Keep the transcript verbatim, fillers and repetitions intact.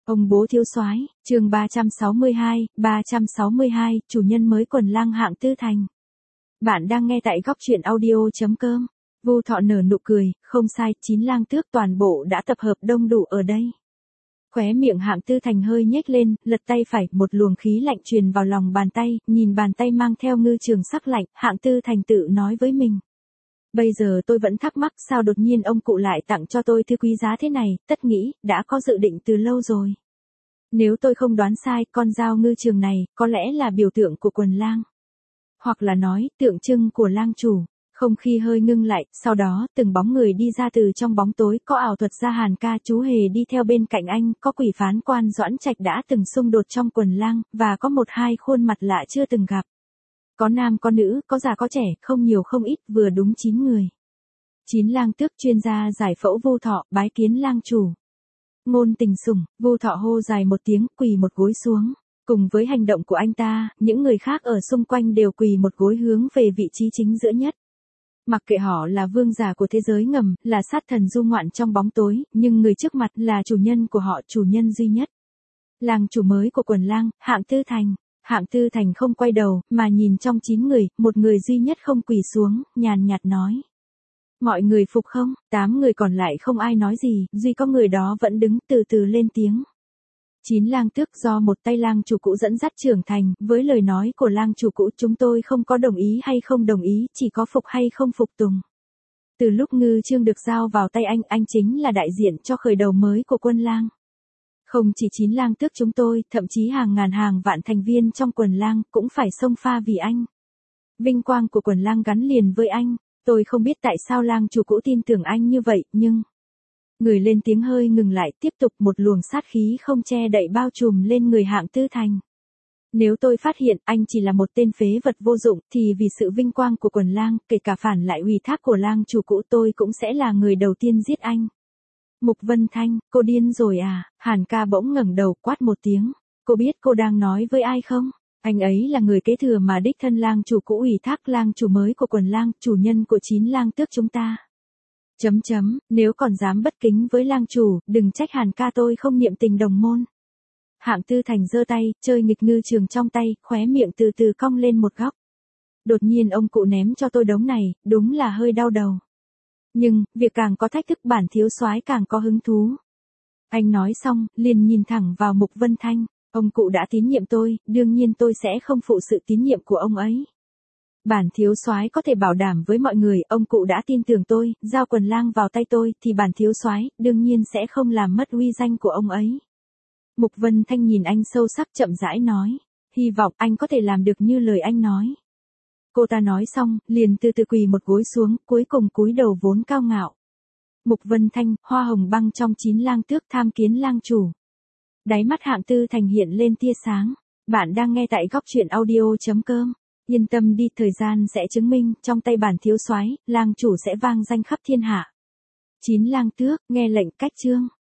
Ông bố thiếu soái, chương ba trăm sáu mươi hai, ba trăm sáu mươi hai, chủ nhân mới quần lang Hạng Tư Thành. Bạn đang nghe tại góc truyện audio chấm com. Vu Thọ nở nụ cười, không sai, chín lang tước toàn bộ đã tập hợp đông đủ ở đây. Khóe miệng Hạng Tư Thành hơi nhếch lên, lật tay phải, một luồng khí lạnh truyền vào lòng bàn tay, nhìn bàn tay mang theo ngư trường sắc lạnh, Hạng Tư Thành tự nói với mình. Bây giờ tôi vẫn thắc mắc sao đột nhiên ông cụ lại tặng cho tôi thứ quý giá thế này, tất nghĩ, đã có dự định từ lâu rồi. Nếu tôi không đoán sai, con dao ngư trường này, có lẽ là biểu tượng của quần lang. Hoặc là nói, tượng trưng của lang chủ. Không khí hơi ngưng lại, sau đó, từng bóng người đi ra từ trong bóng tối, có ảo thuật gia Hàn ca chú hề đi theo bên cạnh anh, có quỷ phán quan Doãn Trạch đã từng xung đột trong quần lang, và có một hai khuôn mặt lạ chưa từng gặp. Có nam có nữ, có già có trẻ, không nhiều không ít, vừa đúng chín người. Chín lang tước chuyên gia giải phẫu Vu Thọ, bái kiến lang chủ. Ngôn tình sủng, Vu Thọ hô dài một tiếng, quỳ một gối xuống. Cùng với hành động của anh ta, những người khác ở xung quanh đều quỳ một gối hướng về vị trí chính giữa nhất. Mặc kệ họ là vương giả của thế giới ngầm, là sát thần du ngoạn trong bóng tối, nhưng người trước mặt là chủ nhân của họ, chủ nhân duy nhất. Lang chủ mới của quần lang, Hạng Tư Thành. Hạng Tư Thành không quay đầu, mà nhìn trong chín người, một người duy nhất không quỳ xuống, nhàn nhạt nói. Mọi người phục không? Tám người còn lại không ai nói gì, duy có người đó vẫn đứng từ từ lên tiếng. Chín lang tước do một tay lang chủ cũ dẫn dắt trưởng thành, với lời nói của lang chủ cũ chúng tôi không có đồng ý hay không đồng ý, chỉ có phục hay không phục tùng. Từ lúc ngư chương được giao vào tay anh, anh chính là đại diện cho khởi đầu mới của quân lang. Không chỉ chín lang tước chúng tôi, thậm chí hàng ngàn hàng vạn thành viên trong quần lang cũng phải xông pha vì anh. Vinh quang của quần lang gắn liền với anh, tôi không biết tại sao lang chủ cũ tin tưởng anh như vậy, nhưng... Người lên tiếng hơi ngừng lại, tiếp tục một luồng sát khí không che đậy bao trùm lên người Hạng Tư Thành. Nếu tôi phát hiện anh chỉ là một tên phế vật vô dụng, thì vì sự vinh quang của quần lang, kể cả phản lại ủy thác của lang chủ cũ tôi cũng sẽ là người đầu tiên giết anh. Mục Vân Thanh, cô điên rồi à? Hàn ca bỗng ngẩng đầu quát một tiếng. Cô biết cô đang nói với ai không? Anh ấy là người kế thừa mà đích thân lang chủ cũ ủy thác lang chủ mới của quần lang, chủ nhân của chín lang tước chúng ta. Chấm chấm, nếu còn dám bất kính với lang chủ, đừng trách Hàn ca tôi không niệm tình đồng môn. Hạng Tư Thành giơ tay, chơi nghịch ngư trường trong tay, khóe miệng từ từ cong lên một góc. Đột nhiên ông cụ ném cho tôi đống này, đúng là hơi đau đầu. Nhưng, việc càng có thách thức bản thiếu soái càng có hứng thú. Anh nói xong, liền nhìn thẳng vào Mục Vân Thanh, ông cụ đã tín nhiệm tôi, đương nhiên tôi sẽ không phụ sự tín nhiệm của ông ấy. Bản thiếu soái có thể bảo đảm với mọi người, ông cụ đã tin tưởng tôi, giao quần lang vào tay tôi, thì bản thiếu soái đương nhiên sẽ không làm mất uy danh của ông ấy. Mục Vân Thanh nhìn anh sâu sắc chậm rãi nói, hy vọng anh có thể làm được như lời anh nói. Cô ta nói xong, liền từ từ quỳ một gối xuống, cuối cùng cúi đầu vốn cao ngạo. Mục Vân Thanh, hoa hồng băng trong chín lang tước tham kiến lang chủ. Đáy mắt Hạng Tư Thành hiện lên tia sáng. Bạn đang nghe tại góc truyện audio chấm com. Yên tâm đi, thời gian sẽ chứng minh, trong tay bản thiếu soái, lang chủ sẽ vang danh khắp thiên hạ. Chín lang tước, nghe lệnh cách chương.